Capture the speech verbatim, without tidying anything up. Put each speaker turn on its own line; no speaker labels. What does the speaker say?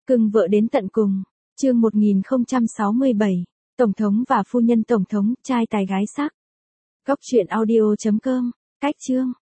Cưng vợ đến tận cùng. Chương một nghìn không trăm sáu mươi bảy. Tổng thống và phu nhân tổng thống, trai tài gái sắc. Góc truyện audio chấm com. Cách chương.